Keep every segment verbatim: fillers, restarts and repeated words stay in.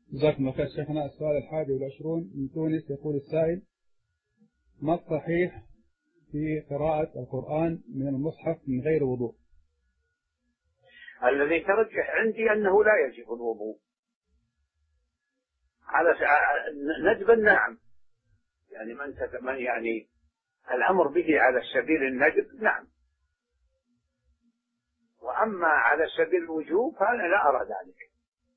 جزاكم الله خير شيخنا. السؤال الحادي والعشرون من تونس، يقول السائل: ما الصحيح في قراءة القرآن من المصحف من غير وضوء؟ الذي ترجح عندي أنه لا يجب الوضوء على ندب النعم، يعني من من يعني الأمر به على سبيل الندب نعم، وأما على سبيل الوجوب فأنا لا أرى ذلك،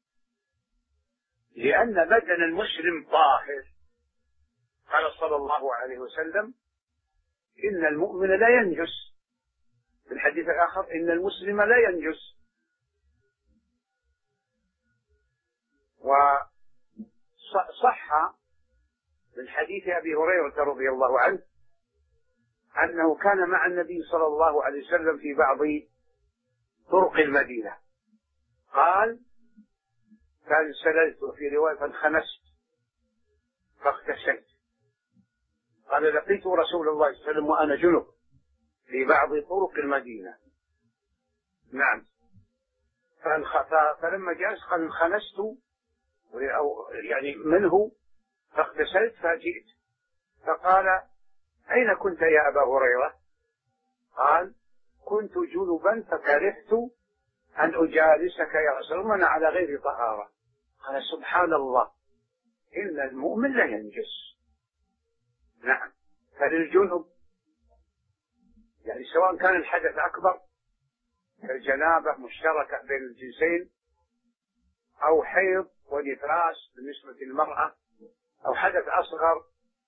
لأن بدن المسلم طاهر. قال صلى الله عليه وسلم: إن المؤمن لا ينجس، في الحديث الآخر: إن المسلم لا ينجس. وصح من حديث أبي هريرة رضي الله عنه أنه كان مع النبي صلى الله عليه وسلم في بعض طرق المدينة، قال: فانسللت، في رواية فانخنست فاغتسلت. قال: لقيت رسول الله صلى الله عليه وسلم وأنا جنب في بعض طرق المدينة. نعم. فلما جلس قال: انخنست يعني منه فاغتسلت فجئت، فقال: أين كنت يا أبا هريرة؟ قال: كنت جنبا فكرهت أن أجالسك يا رسول الله على غير طهارة. قال: سبحان الله، إن المؤمن لا ينجس. نعم. فللجنب يعني سواء كان الحدث أكبر كالجنابة مشتركة بين الجنسين، أو حيض ونفاس بالنسبة للمرأة، أو حدث أصغر،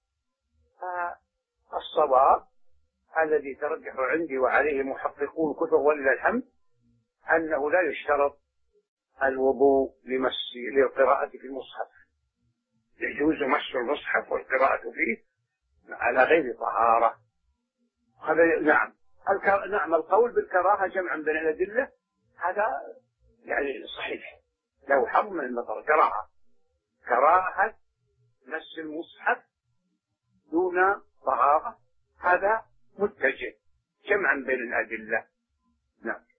فالصواب الذي ترجح عندي وعليه محققون كثر ولله الحمد أنه لا يشترط الوضوء لمس للقراءة في المصحف، يجوز مس المصحف والقراءة فيه على غير طهارة. هذا نعم. الكر... نعم القول بالكراهة جمعا بين الأدلة هذا يعني صحيح، له حظ من النظر. كراهة كراهة مس المصحف دون طهارة هذا متجه جمعا بين الأدلة. نعم.